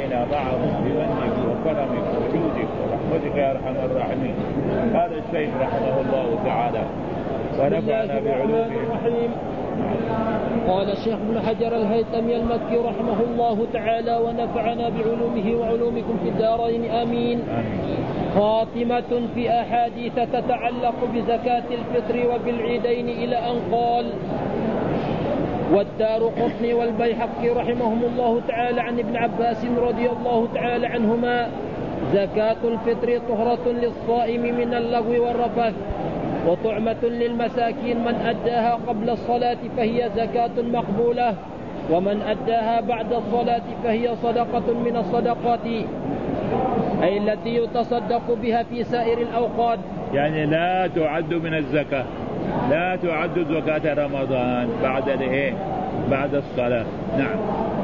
علينا معهم بمنك وكرمك وجودك ورحمتك يا أرحم الراحمين. هذا الشيخ رحمه الله تعالى ونفعنا بعلومه. قال الشيخ ابن حجر الهيثمي المكي رحمه الله تعالى ونفعنا بعلومه وعلومكم في الدارين آمين. خاتمة في أحاديث تتعلق بزكاة الفطر وبالعيدين إلى أن قال: والدارقطني والبيهقي رحمهم الله تعالى عن ابن عباس رضي الله تعالى عنهما: زكاة الفطر طهرة للصائم من اللغو والرفث وطعمة للمساكين، من أداها قبل الصلاة فهي زكاة مقبولة، ومن أداها بعد الصلاة فهي صدقة من الصدقات، أي التي يتصدق بها في سائر الأوقات. يعني لا تعد من الزكاة، لا تعد زكاة رمضان بعد الصلاة. نعم.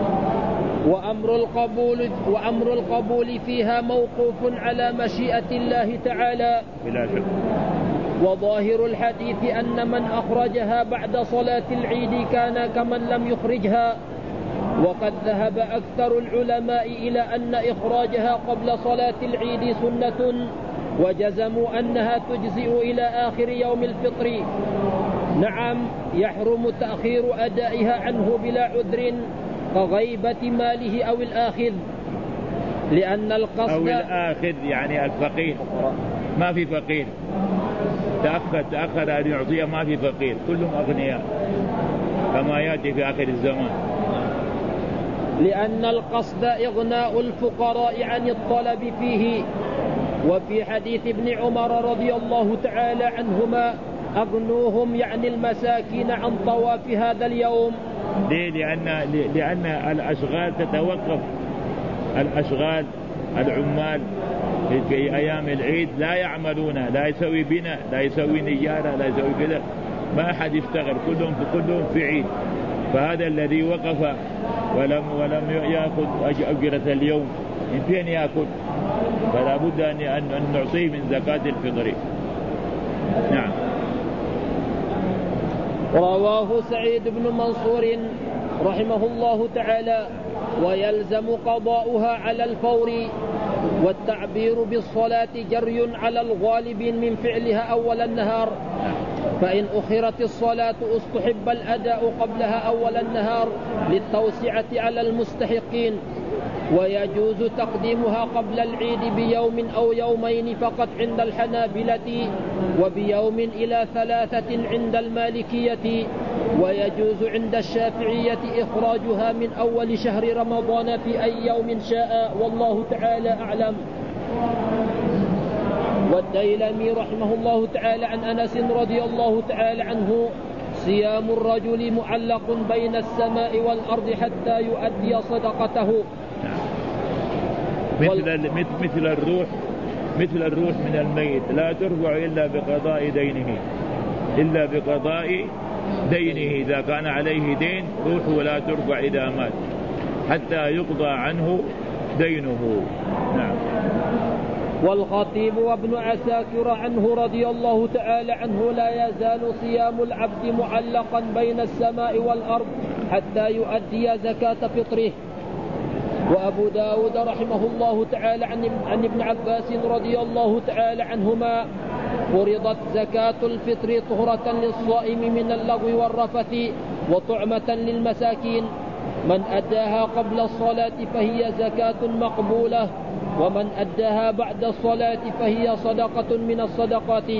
وأمر القبول فيها موقوف على مشيئة الله تعالى بلا شك. وظاهر الحديث أن من أخرجها بعد صلاة العيد كان كمن لم يخرجها، وقد ذهب أكثر العلماء إلى أن إخراجها قبل صلاة العيد سنة، وجزموا أنها تجزئ إلى آخر يوم الفطر. نعم، يحرم تأخير أدائها عنه بلا عذر كغيبة ماله أو الآخذ، لأن القصد أو الآخذ يعني الفقير، ما في فقير تأخر أن يعطيه، ما في فقير، كلهم أغنياء كما يأتي في آخر الزمان. لأن القصد إغناء الفقراء عن الطلب فيه. وفي حديث ابن عمر رضي الله تعالى عنهما: أغنوهم يعني المساكين عن طواف هذا اليوم. لأن الأشغال تتوقف، الأشغال العمال في أيام العيد لا يعملون، لا يسوي بناء، لا يسوي نجارة، لا يسوي كذا، ما أحد يشتغل، كلهم في عيد. فهذا الذي وقف ولم يأخذ أجرة اليوم من فين يأكل؟ فلا بد أن نعطيه من زكاة الفطر. نعم. رواه سعيد بن منصور رحمه الله تعالى: ويلزم قضاؤها على الفور، والتعبير بالصلاة جري على الغالب من فعلها أول النهار، فإن أخرت الصلاة استحب الأداء قبلها أول النهار للتوسعة على المستحقين، ويجوز تقديمها قبل العيد بيوم أو يومين فقط عند الحنابلة، وبيوم إلى 3 عند المالكية، ويجوز عند الشافعية إخراجها من أول شهر رمضان في أي يوم شاء، والله تعالى أعلم. والديلمي رحمه الله تعالى عن أنس رضي الله تعالى عنه: صيام الرجل معلق بين السماء والأرض حتى يؤدي صدقته. مثل الروح من الميت لا ترفع إلا بقضاء دينه. إذا كان عليه دين روحه لا ترفع إذا مات حتى يقضى عنه دينه. نعم. والخطيب وابن عساكر عنه رضي الله تعالى عنه: لا يزال صيام العبد معلقا بين السماء والأرض حتى يؤدي زكاة فطره. وأبو داود رحمه الله تعالى عن ابن عباس رضي الله تعالى عنهما: فرضت زكاة الفطر طهرة للصائم من اللغو والرفث وطعمة للمساكين، من أداها قبل الصلاة فهي زكاة مقبولة، ومن أداها بعد الصلاة فهي صدقة من الصدقات.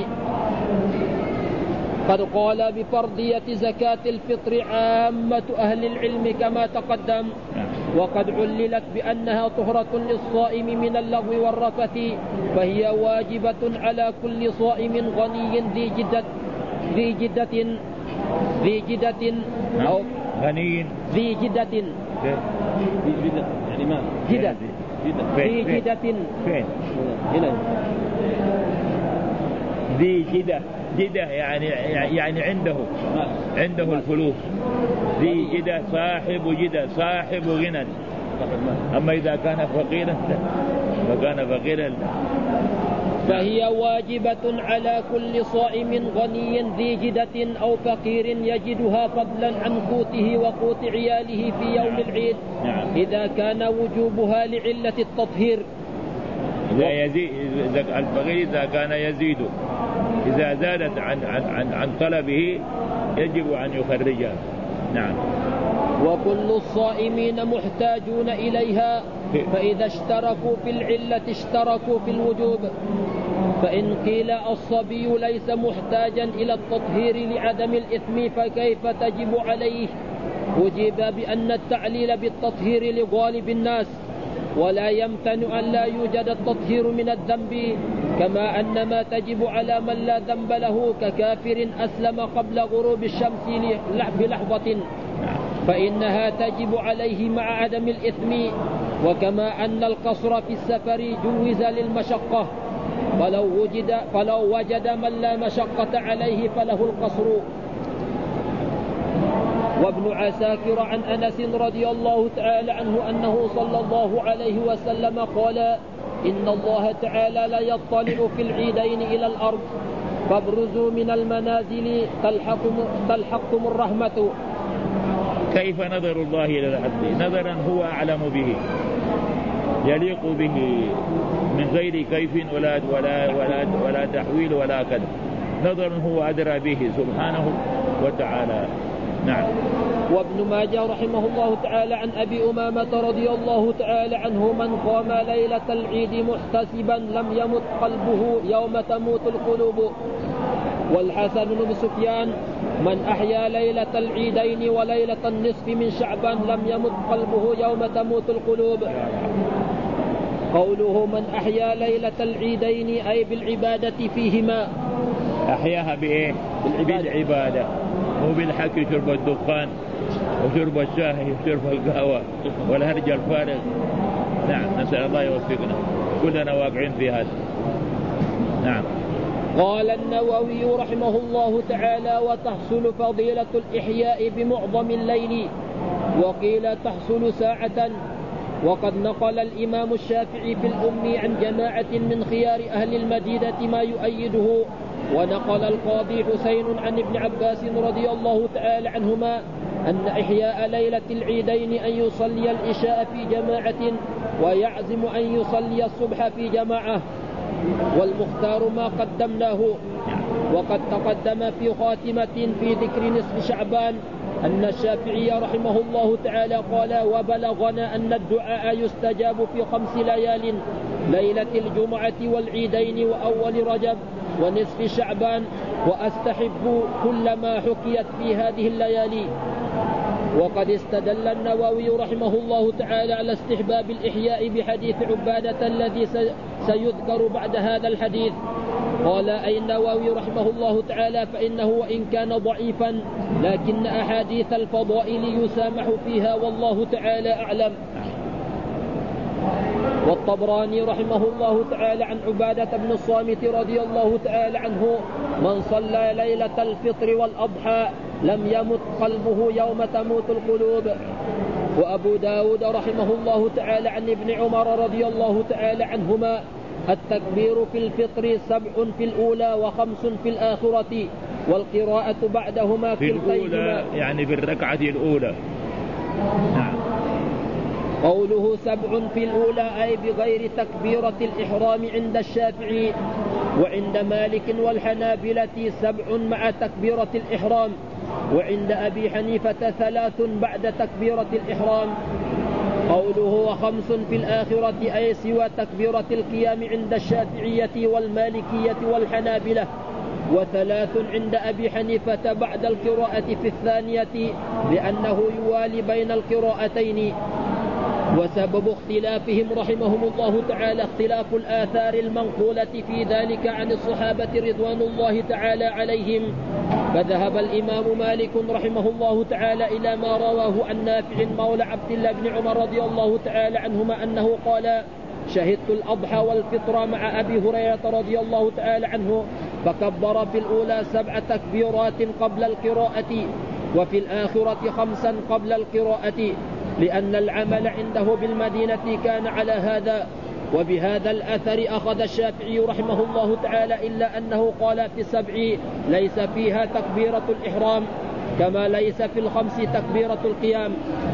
قد قال بفرضية زكاة الفطر عامة أهل العلم كما تقدم، وقد عللت بأنها طهرة للصائم من اللغو والرفث، فهي واجبة على كل صائم غني ذي جدة أو غني ذي جدة يعني ما جدة ذي جدة فين هنا ذي جدة يعني عنده الفلوس. ذي جدة صاحب غنى. أما إذا كان فقيرا فكان فقيرا فهي واجبة على كل صائم غني ذي جدة أو فقير يجدها فضلا عن قوته وقوت عياله في يوم العيد إذا كان وجوبها لعلة التطهير. الفقير إذا كان يزيد، إذا زادت عن طلبه يجب أن يخرجها. نعم. وكل الصائمين محتاجون إليها، فإذا اشتركوا في العلة اشتركوا في الوجوب. فإن قيل الصبي ليس محتاجا إلى التطهير لعدم الإثم فكيف تجب عليه؟ أجيب بأن التعليل بالتطهير لغالب الناس، ولا يمتنع أن لا يوجد التطهير من الذنب، كما أن ما تجب على من لا ذنب له ككافر أسلم قبل غروب الشمس بلحظة فإنها تجب عليه مع عدم الإثم. وكما أن القصر في السفر جوز للمشقة، فلو وجد من لا مشقة عليه فله القصر. وابن عساكر عن أنس رضي الله تعالى عنه أنه صلى الله عليه وسلم قال: إن الله تعالى لا يطلع في العيدين إلى الأرض فابرزوا من المنازل تلحقكم الرحمة. كيف نظر الله إلى العبد؟ نظرا هو أعلم به، يليق به من غير كيف ولا تحويل ولا كذا. نظرا هو أدرى به سبحانه وتعالى. نعم. وابن ماجه رحمه الله تعالى عن أبي أمامة رضي الله تعالى عنه: من قام ليلة العيد محتسبا لم يمت قلبه يوم تموت القلوب. والحسن بن سفيان: من أحيا ليلة العيدين وليلة النصف من شعبان لم يمت قلبه يوم تموت القلوب. قوله من أحيا ليلة العيدين أي بالعبادة فيهما. أحياها بإيه؟ بالعبادة، مو بالحكي شرب الدخان وشرب الشاهي وشرب القهوة والهرج الفارغ. نعم، نسأل الله يوفقنا، كلنا واقعين في هذا. نعم. قال النووي رحمه الله تعالى: وتحصل فضيلة الإحياء بمعظم الليل، وقيل تحصل ساعة. وقد نقل الإمام الشافعي في الأم عن جماعة من خيار أهل المدينة ما يؤيده. ونقل القاضي حسين عن ابن عباس رضي الله تعالى عنهما أن إحياء ليلة العيدين أن يصلي العشاء في جماعة ويعزم أن يصلي الصبح في جماعة، والمختار ما قدمناه. وقد تقدم في خاتمة في ذكر نصف شعبان أن الشافعي رحمه الله تعالى قال: وبلغنا أن الدعاء يستجاب في 5 ليال: ليلة الجمعة والعيدين وأول رجب ونصف شعبان، وأستحب كل ما حكيت في هذه الليالي. وقد استدل النووي رحمه الله تعالى على استحباب الإحياء بحديث عبادة الذي سيذكر بعد هذا الحديث. قال أي النووي رحمه الله تعالى: فإنه وإن كان ضعيفا لكن أحاديث الفضائل يسامح فيها والله تعالى أعلم. والطبراني رحمه الله تعالى عن عبادة بن الصامت رضي الله تعالى عنه: من صلى ليلة الفطر والأضحى لم يمت قلبه يوم تموت القلوب. وأبو داود رحمه الله تعالى عن ابن عمر رضي الله تعالى عنهما: التكبير في الفطر 7 في الأولى و5 في الآخرة، والقراءة بعدهما في الأولى يعني في الركعة الأولى. نعم. قوله 7 في الأولى أي بغير تكبيرة الإحرام عند الشافعي، وعند مالك والحنابلة 7 مع تكبيرة الإحرام، وعند أبي حنيفة 3 بعد تكبيرة الإحرام. قوله 5 في الآخرة أي سوى تكبيرة القيام عند الشافعية والمالكية والحنابلة، و3 عند أبي حنيفة بعد القراءة في الثانية، لأنه يوالي بين القراءتين. وسبب اختلافهم رحمهم الله تعالى اختلاف الآثار المنقولة في ذلك عن الصحابة رضوان الله تعالى عليهم. فذهب الإمام مالك رحمه الله تعالى إلى ما رواه عن نافع مولى عبد الله بن عمر رضي الله تعالى عنهما أنه قال: شهدت الأضحى والفطر مع أبي هريرة رضي الله تعالى عنه فكبر في الأولى 7 تكبيرات قبل القراءة، وفي الآخرة 5 قبل القراءة، لأن العمل عنده بالمدينة كان على هذا. وبهذا الأثر أخذ الشافعي رحمه الله تعالى، إلا أنه قال في السبع ليس فيها تكبيرة الإحرام كما ليس في الخمس تكبيرة القيام.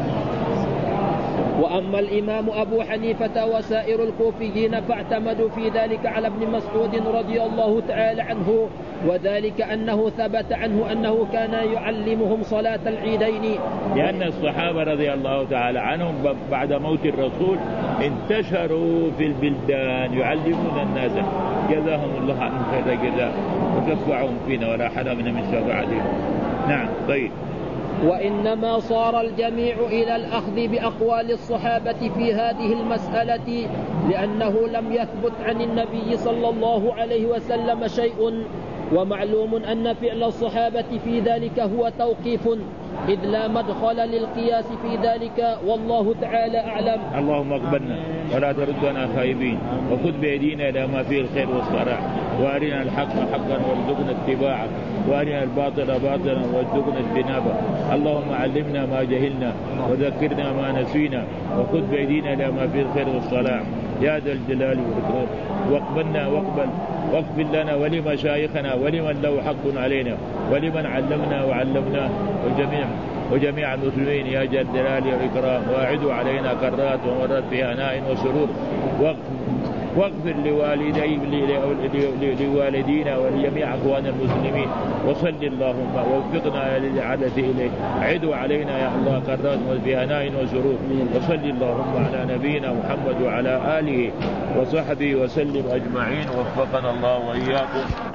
وأما الإمام أبو حنيفة وسائر الكوفيين فاعتمدوا في ذلك على ابن مسعود رضي الله تعالى عنه، وذلك أنه ثبت عنه أنه كان يعلمهم صلاة العيدين. لأن الصحابة رضي الله تعالى عنهم بعد موت الرسول انتشروا في البلدان يعلمون الناس، جزاهم الله عن خير الجزاء وشفعهم فينا ولا حرمنا من شفاعتهم. نعم. طيب. وإنما صار الجميع إلى الأخذ بأقوال الصحابة في هذه المسألة، لأنه لم يثبت عن النبي صلى الله عليه وسلم شيء، ومعلوم أن فعل الصحابة في ذلك هو توقيف، إذ لا مدخل للقياس في ذلك، والله تعالى أعلم. اللهم اقبلنا ولا تردنا خائبين، وخذ بأيدينا إلى ما فيه الخير والصلاح، وأرنا الحق حقا وارزقنا اتباعه، وأرنا الباطل باطلا وارزقنا اجتنابه. اللهم علمنا ما جهلنا وذكرنا ما نسينا، وخذ بأيدينا إلى ما فيه الخير والصلاح يا ذا الجلال والإكرام. واقبلنا واغفر لنا ولمشايخنا ولمن له حق علينا ولمن علمنا وعلمناه وجميع المسلمين يا ذا الجلال والإكرام. واعد علينا كرات ومرات في هناء وسرور، واغفر لوالدينا ولجميع أخوان المسلمين، وصل اللهم ووفقنا للعادة إليه. عدوا علينا يا الله كرات في هناء وسرور، وصل اللهم على نبينا محمد وعلى آله وصحبه وسلم أجمعين، وفقنا الله وإياكم.